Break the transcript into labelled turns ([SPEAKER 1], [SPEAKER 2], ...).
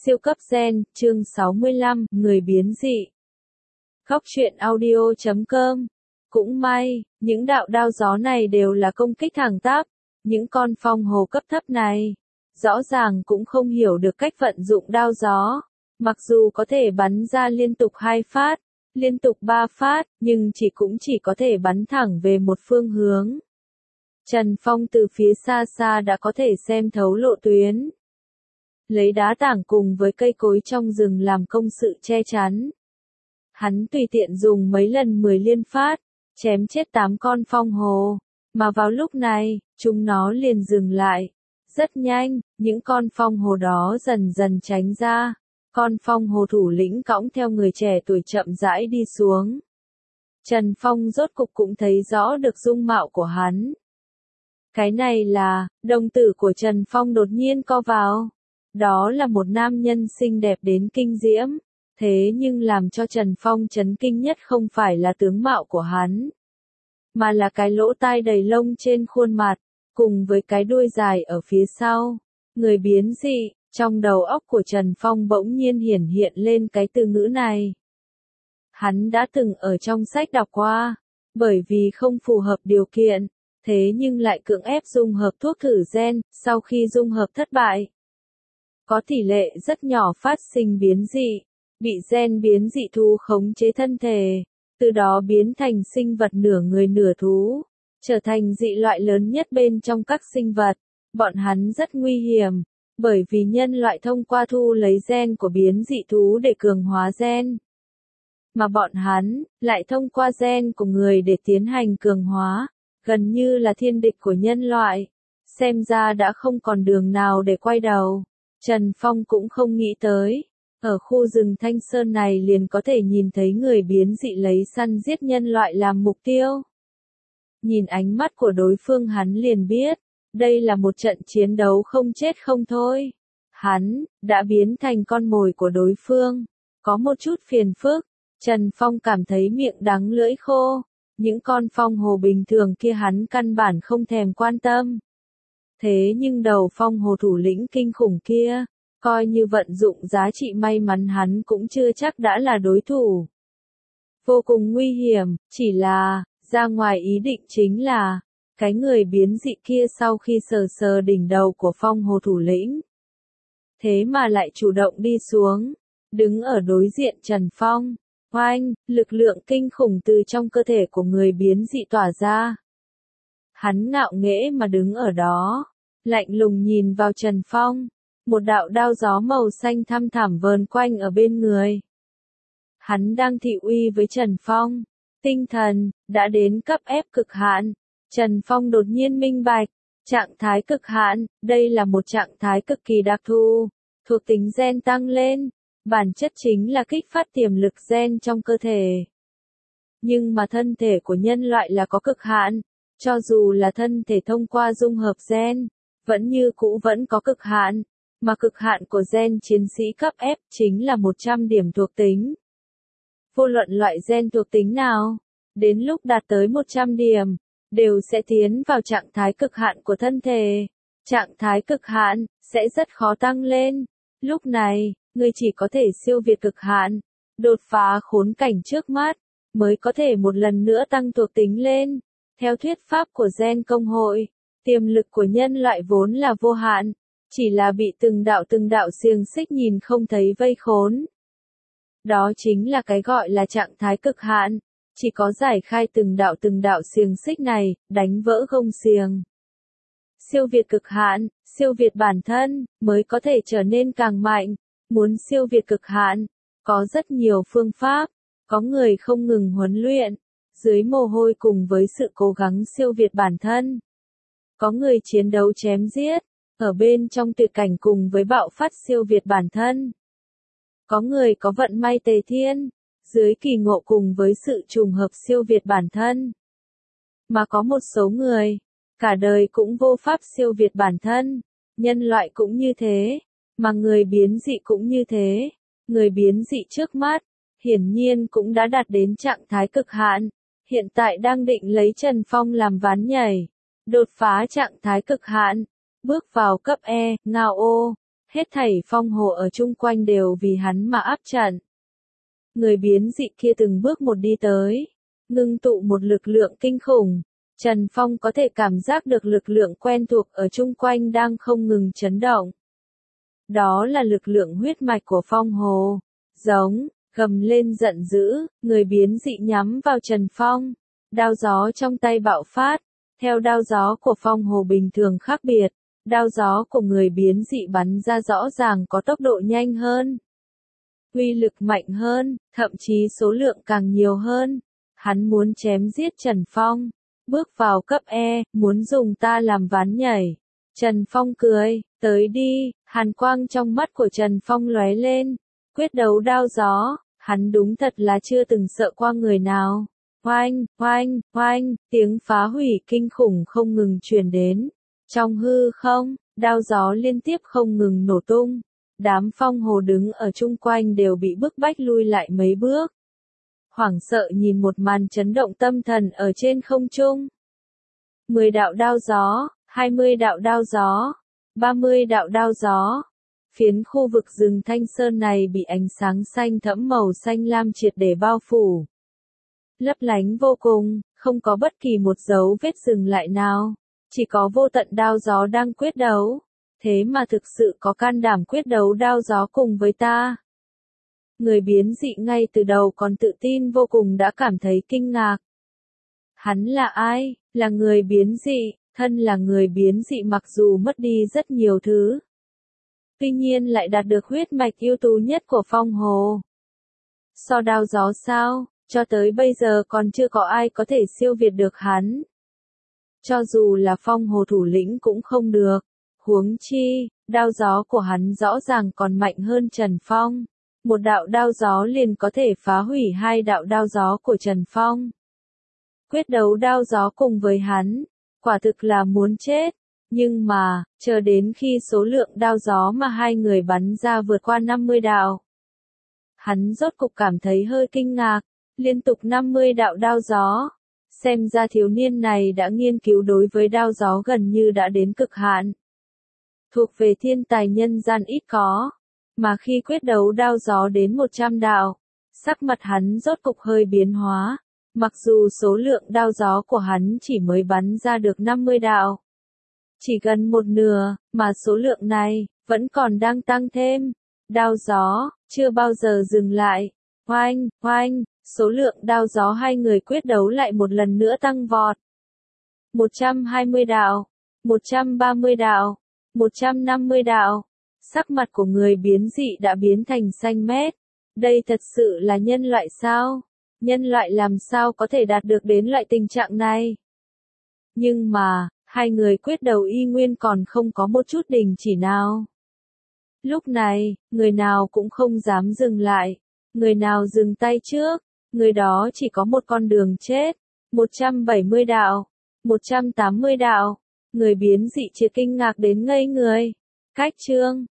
[SPEAKER 1] Siêu cấp gen, chương 65, người biến dị. Góc truyện audio.com. Cũng may, những đạo đao gió này đều là công kích thẳng tắp. Những con phong hồ cấp thấp này, rõ ràng cũng không hiểu được cách vận dụng đao gió. Mặc dù có thể bắn ra liên tục 2 phát, liên tục 3 phát, nhưng cũng chỉ có thể bắn thẳng về một phương hướng. Trần Phong từ phía xa xa đã có thể xem thấu lộ tuyến. Lấy đá tảng cùng với cây cối trong rừng làm công sự che chắn. Hắn tùy tiện dùng mấy lần 10 liên phát, chém chết 8 con phong hồ, mà vào lúc này, chúng nó liền dừng lại. Rất nhanh, những con phong hồ đó dần dần tránh ra, con phong hồ thủ lĩnh cõng theo người trẻ tuổi chậm rãi đi xuống. Trần Phong rốt cục cũng thấy rõ được dung mạo của hắn. Cái này là, đồng tử của Trần Phong đột nhiên co vào. Đó là một nam nhân xinh đẹp đến kinh diễm, thế nhưng làm cho Trần Phong chấn kinh nhất không phải là tướng mạo của hắn, mà là cái lỗ tai đầy lông trên khuôn mặt, cùng với cái đuôi dài ở phía sau. Người biến dị, trong đầu óc của Trần Phong bỗng nhiên hiển hiện lên cái từ ngữ này. Hắn đã từng ở trong sách đọc qua, bởi vì không phù hợp điều kiện, thế nhưng lại cưỡng ép dung hợp thuốc thử gen, sau khi dung hợp thất bại. Có tỷ lệ rất nhỏ phát sinh biến dị, bị gen biến dị thú khống chế thân thể, từ đó biến thành sinh vật nửa người nửa thú, trở thành dị loại lớn nhất bên trong các sinh vật. Bọn hắn rất nguy hiểm, bởi vì nhân loại thông qua thu lấy gen của biến dị thú để cường hóa gen. Mà bọn hắn, lại thông qua gen của người để tiến hành cường hóa, gần như là thiên địch của nhân loại. Xem ra đã không còn đường nào để quay đầu. Trần Phong cũng không nghĩ tới, ở khu rừng Thanh Sơn này liền có thể nhìn thấy người biến dị lấy săn giết nhân loại làm mục tiêu. Nhìn ánh mắt của đối phương hắn liền biết, đây là một trận chiến đấu không chết không thôi. Hắn, đã biến thành con mồi của đối phương, có một chút phiền phức, Trần Phong cảm thấy miệng đắng lưỡi khô, những con phong hồ bình thường kia hắn căn bản không thèm quan tâm. Thế nhưng đầu phong hồ thủ lĩnh kinh khủng kia, coi như vận dụng giá trị may mắn hắn cũng chưa chắc đã là đối thủ. Vô cùng nguy hiểm, chỉ là, ra ngoài ý định chính là, cái người biến dị kia sau khi sờ sờ đỉnh đầu của phong hồ thủ lĩnh. Thế mà lại chủ động đi xuống, đứng ở đối diện Trần Phong. Oanh, lực lượng kinh khủng từ trong cơ thể của người biến dị tỏa ra. Hắn ngạo nghễ mà đứng ở đó, lạnh lùng nhìn vào Trần Phong, một đạo đao gió màu xanh thăm thẳm vờn quanh ở bên người. Hắn đang thị uy với Trần Phong, tinh thần, đã đến cấp ép cực hạn. Trần Phong đột nhiên minh bạch, trạng thái cực hạn, đây là một trạng thái cực kỳ đặc thù, thuộc tính gen tăng lên, bản chất chính là kích phát tiềm lực gen trong cơ thể. Nhưng mà thân thể của nhân loại là có cực hạn, cho dù là thân thể thông qua dung hợp gen, vẫn như cũ vẫn có cực hạn, mà cực hạn của gen chiến sĩ cấp F chính là 100 điểm thuộc tính. Vô luận loại gen thuộc tính nào, đến lúc đạt tới 100 điểm, đều sẽ tiến vào trạng thái cực hạn của thân thể. Trạng thái cực hạn, sẽ rất khó tăng lên. Lúc này, người chỉ có thể siêu việt cực hạn, đột phá khốn cảnh trước mắt, mới có thể một lần nữa tăng thuộc tính lên. Theo thuyết pháp của gen công hội, tiềm lực của nhân loại vốn là vô hạn, chỉ là bị từng đạo xiềng xích nhìn không thấy vây khốn. Đó chính là cái gọi là trạng thái cực hạn, chỉ có giải khai từng đạo xiềng xích này, đánh vỡ gông xiềng. Siêu việt cực hạn, siêu việt bản thân, mới có thể trở nên càng mạnh. Muốn siêu việt cực hạn, có rất nhiều phương pháp, có người không ngừng huấn luyện, dưới mồ hôi cùng với sự cố gắng siêu việt bản thân. Có người chiến đấu chém giết, ở bên trong tuyệt cảnh cùng với bạo phát siêu việt bản thân. Có người có vận may tề thiên, dưới kỳ ngộ cùng với sự trùng hợp siêu việt bản thân. Mà có một số người, cả đời cũng vô pháp siêu việt bản thân, nhân loại cũng như thế, mà người biến dị cũng như thế. Người biến dị trước mắt, hiển nhiên cũng đã đạt đến trạng thái cực hạn, hiện tại đang định lấy Trần Phong làm ván nhảy, đột phá trạng thái cực hạn, bước vào cấp E, ngao ô. Hết thảy phong hồ ở chung quanh đều vì hắn mà áp trận. Người biến dị kia từng bước một đi tới, ngưng tụ một lực lượng kinh khủng. Trần Phong có thể cảm giác được lực lượng quen thuộc ở chung quanh đang không ngừng chấn động. Đó là lực lượng huyết mạch của phong hồ. Giống, gầm lên giận dữ, người biến dị nhắm vào Trần Phong. Đao gió trong tay bạo phát. Theo đao gió của phong hồ bình thường khác biệt, đao gió của người biến dị bắn ra rõ ràng có tốc độ nhanh hơn. Uy lực mạnh hơn, thậm chí số lượng càng nhiều hơn. Hắn muốn chém giết Trần Phong. Bước vào cấp E, muốn dùng ta làm ván nhảy. Trần Phong cười, tới đi, hàn quang trong mắt của Trần Phong lóe lên. Quyết đấu đao gió, hắn đúng thật là chưa từng sợ qua người nào. Oanh, oanh, oanh, tiếng phá hủy kinh khủng không ngừng truyền đến. Trong hư không, đao gió liên tiếp không ngừng nổ tung. Đám phong hồ đứng ở chung quanh đều bị bức bách lui lại mấy bước. Hoảng sợ nhìn một màn chấn động tâm thần ở trên không trung. 10 đạo đao gió, 20 đạo đao gió, 30 đạo đao gió. Phiến khu vực rừng Thanh Sơn này bị ánh sáng xanh thẫm màu xanh lam triệt để bao phủ. Lấp lánh vô cùng, không có bất kỳ một dấu vết dừng lại nào. Chỉ có vô tận đao gió đang quyết đấu. Thế mà thực sự có can đảm quyết đấu đao gió cùng với ta. Người biến dị ngay từ đầu còn tự tin vô cùng đã cảm thấy kinh ngạc. Hắn là ai? Là người biến dị, thân là người biến dị mặc dù mất đi rất nhiều thứ. Tuy nhiên lại đạt được huyết mạch ưu tú nhất của phong hồ. So đao gió sao, cho tới bây giờ còn chưa có ai có thể siêu việt được hắn. Cho dù là phong hồ thủ lĩnh cũng không được. Huống chi, đao gió của hắn rõ ràng còn mạnh hơn Trần Phong. Một đạo đao gió liền có thể phá hủy 2 đạo đao gió của Trần Phong. Quyết đấu đao gió cùng với hắn, quả thực là muốn chết. Nhưng mà, chờ đến khi số lượng đao gió mà hai người bắn ra vượt qua 50 đạo. Hắn rốt cục cảm thấy hơi kinh ngạc, liên tục 50 đạo đao gió. Xem ra thiếu niên này đã nghiên cứu đối với đao gió gần như đã đến cực hạn. Thuộc về thiên tài nhân gian ít có. Mà khi quyết đấu đao gió đến 100 đạo, sắc mặt hắn rốt cục hơi biến hóa. Mặc dù số lượng đao gió của hắn chỉ mới bắn ra được 50 đạo. Chỉ gần một nửa, mà số lượng này, vẫn còn đang tăng thêm. Đao gió, chưa bao giờ dừng lại. Oanh, oanh, số lượng đao gió hai người quyết đấu lại một lần nữa tăng vọt. 120 đạo, 130 đạo, 150 đạo. Sắc mặt của người biến dị đã biến thành xanh mét. Đây thật sự là nhân loại sao? Nhân loại làm sao có thể đạt được đến loại tình trạng này? Nhưng mà, hai người quyết đấu y nguyên còn không có một chút đình chỉ nào. Lúc này, người nào cũng không dám dừng lại. Người nào dừng tay trước, người đó chỉ có một con đường chết. 170 đạo, 180 đạo. Người biến dị chỉ kinh ngạc đến ngây người. Cách chương